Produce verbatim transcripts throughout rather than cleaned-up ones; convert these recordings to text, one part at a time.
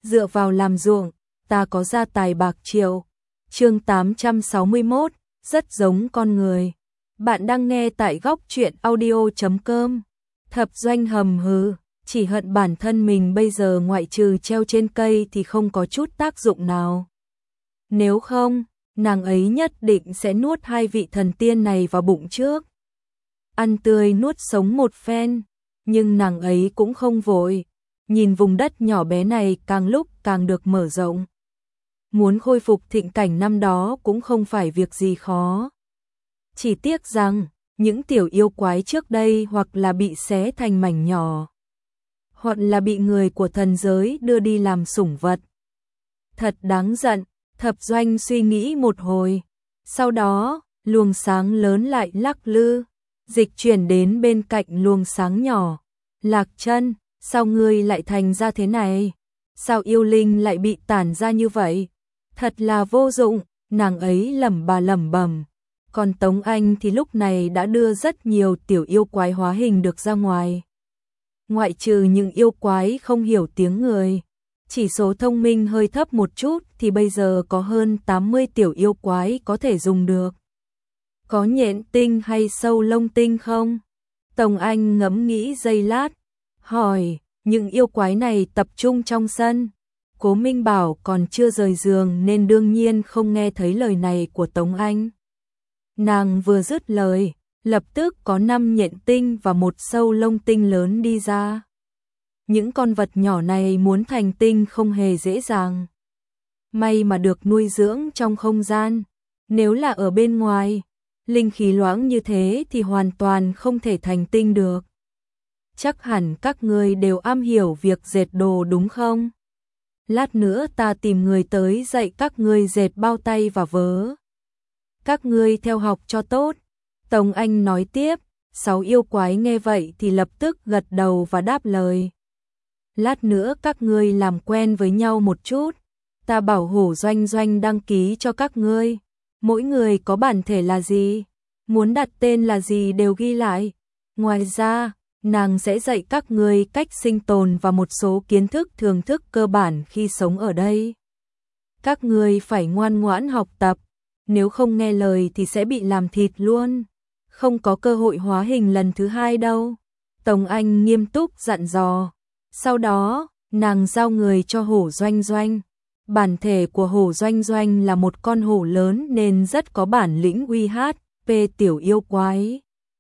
dựa vào làm ruộng, ta có gia tài bạc triệu. Chương tám trăm sáu mươi mốt, rất giống con người. Bạn đang nghe tại góc truyện audio chấm com. Thập Doanh hầm hừ, chỉ hận bản thân mình bây giờ ngoại trừ treo trên cây thì không có chút tác dụng nào. Nếu không, nàng ấy nhất định sẽ nuốt hai vị thần tiên này vào bụng trước. Ăn tươi nuốt sống một phen, nhưng nàng ấy cũng không vội. Nhìn vùng đất nhỏ bé này càng lúc càng được mở rộng. Muốn khôi phục thịnh cảnh năm đó cũng không phải việc gì khó. Chỉ tiếc rằng, những tiểu yêu quái trước đây hoặc là bị xé thành mảnh nhỏ, hoặc là bị người của thần giới đưa đi làm sủng vật. Thật đáng giận, Thập Doanh suy nghĩ một hồi. Sau đó, luồng sáng lớn lại lắc lư, dịch chuyển đến bên cạnh luồng sáng nhỏ. Lạc Chân, sao ngươi lại thành ra thế này? Sao yêu linh lại bị tản ra như vậy? Thật là vô dụng, nàng ấy lẩm bà lẩm bẩm. Còn Tống Anh thì lúc này đã đưa rất nhiều tiểu yêu quái hóa hình được ra ngoài. Ngoại trừ những yêu quái không hiểu tiếng người, chỉ số thông minh hơi thấp một chút thì bây giờ có hơn tám mươi tiểu yêu quái có thể dùng được. Có nhện tinh hay sâu lông tinh không? Tống Anh ngẫm nghĩ giây lát, hỏi, những yêu quái này tập trung trong sân. Cố Minh Bảo còn chưa rời giường nên đương nhiên không nghe thấy lời này của Tống Anh. Nàng vừa dứt lời, lập tức có năm nhện tinh và một sâu lông tinh lớn đi ra. Những con vật nhỏ này muốn thành tinh không hề dễ dàng. May mà được nuôi dưỡng trong không gian. Nếu là ở bên ngoài, linh khí loãng như thế thì hoàn toàn không thể thành tinh được. Chắc hẳn các ngươi đều am hiểu việc dệt đồ đúng không? Lát nữa ta tìm người tới dạy các ngươi dệt bao tay và vớ. Các ngươi theo học cho tốt. Tống Anh nói tiếp, sáu yêu quái nghe vậy thì lập tức gật đầu và đáp lời. Lát nữa các ngươi làm quen với nhau một chút. Ta bảo Hổ Doanh Doanh đăng ký cho các ngươi. Mỗi người có bản thể là gì, muốn đặt tên là gì đều ghi lại. Ngoài ra, nàng sẽ dạy các ngươi cách sinh tồn và một số kiến thức thường thức cơ bản khi sống ở đây. Các ngươi phải ngoan ngoãn học tập, nếu không nghe lời thì sẽ bị làm thịt luôn. Không có cơ hội hóa hình lần thứ hai đâu. Tống Anh nghiêm túc dặn dò. Sau đó, nàng giao người cho Hổ Doanh Doanh. Bản thể của Hổ Doanh Doanh là một con hổ lớn nên rất có bản lĩnh uy hát về tiểu yêu quái.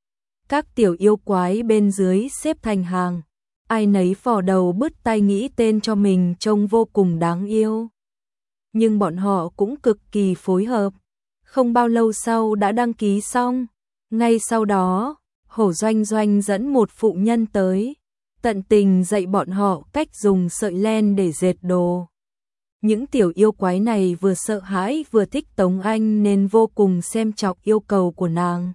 Các tiểu yêu quái bên dưới xếp thành hàng, ai nấy phò đầu bứt tai nghĩ tên cho mình trông vô cùng đáng yêu. Nhưng bọn họ cũng cực kỳ phối hợp, không bao lâu sau đã đăng ký xong. Ngay sau đó, Hổ Doanh Doanh dẫn một phụ nhân tới, tận tình dạy bọn họ cách dùng sợi len để dệt đồ. Những tiểu yêu quái này vừa sợ hãi vừa thích Tống Anh nên vô cùng xem trọng yêu cầu của nàng.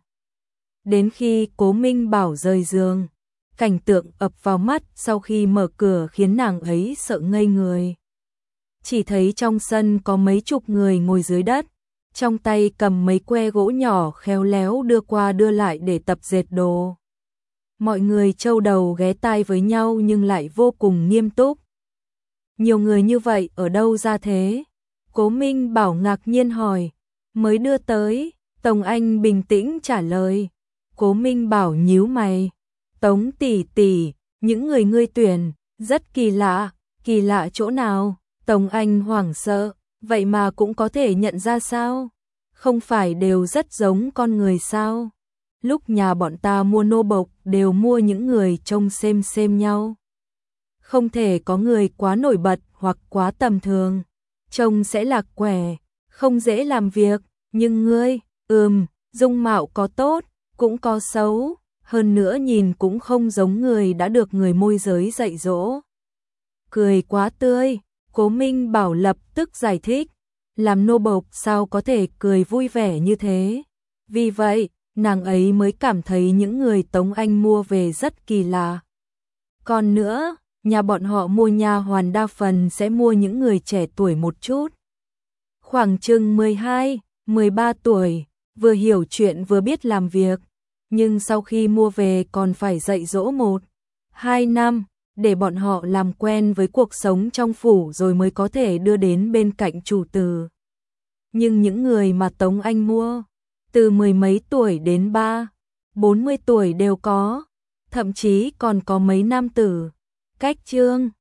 Đến khi Cố Minh Bảo rời giường, cảnh tượng ập vào mắt sau khi mở cửa khiến nàng ấy sợ ngây người. Chỉ thấy trong sân có mấy chục người ngồi dưới đất, trong tay cầm mấy que gỗ nhỏ khéo léo đưa qua đưa lại để tập dệt đồ. Mọi người châu đầu ghé tai với nhau nhưng lại vô cùng nghiêm túc. Nhiều người như vậy ở đâu ra thế? Cố Minh Bảo ngạc nhiên hỏi. Mới đưa tới, Tống Anh bình tĩnh trả lời. Cố Minh Bảo nhíu mày. Tống tỷ tỷ, những người ngươi tuyển, rất kỳ lạ, kỳ lạ chỗ nào? Tống Anh hoảng sợ, vậy mà cũng có thể nhận ra sao? Không phải đều rất giống con người sao? Lúc nhà bọn ta mua nô bộc đều mua những người trông xem xem nhau. Không thể có người quá nổi bật hoặc quá tầm thường, trông sẽ lạc quẻ, không dễ làm việc, nhưng ngươi, ừm, dung mạo có tốt, cũng có xấu, hơn nữa nhìn cũng không giống người đã được người môi giới dạy dỗ. Cười quá tươi, Cố Minh Bảo lập tức giải thích, làm nô bộc sao có thể cười vui vẻ như thế. Vì vậy, nàng ấy mới cảm thấy những người Tống Anh mua về rất kỳ lạ. Còn nữa, nhà bọn họ mua nha hoàn đa phần sẽ mua những người trẻ tuổi một chút. Khoảng chừng mười hai, mười ba tuổi, vừa hiểu chuyện vừa biết làm việc, nhưng sau khi mua về còn phải dạy dỗ một, hai năm, để bọn họ làm quen với cuộc sống trong phủ rồi mới có thể đưa đến bên cạnh chủ tử. Nhưng những người mà Tống Anh mua, từ mười mấy tuổi đến ba, bốn mươi tuổi đều có, thậm chí còn có mấy nam tử. Cách Trương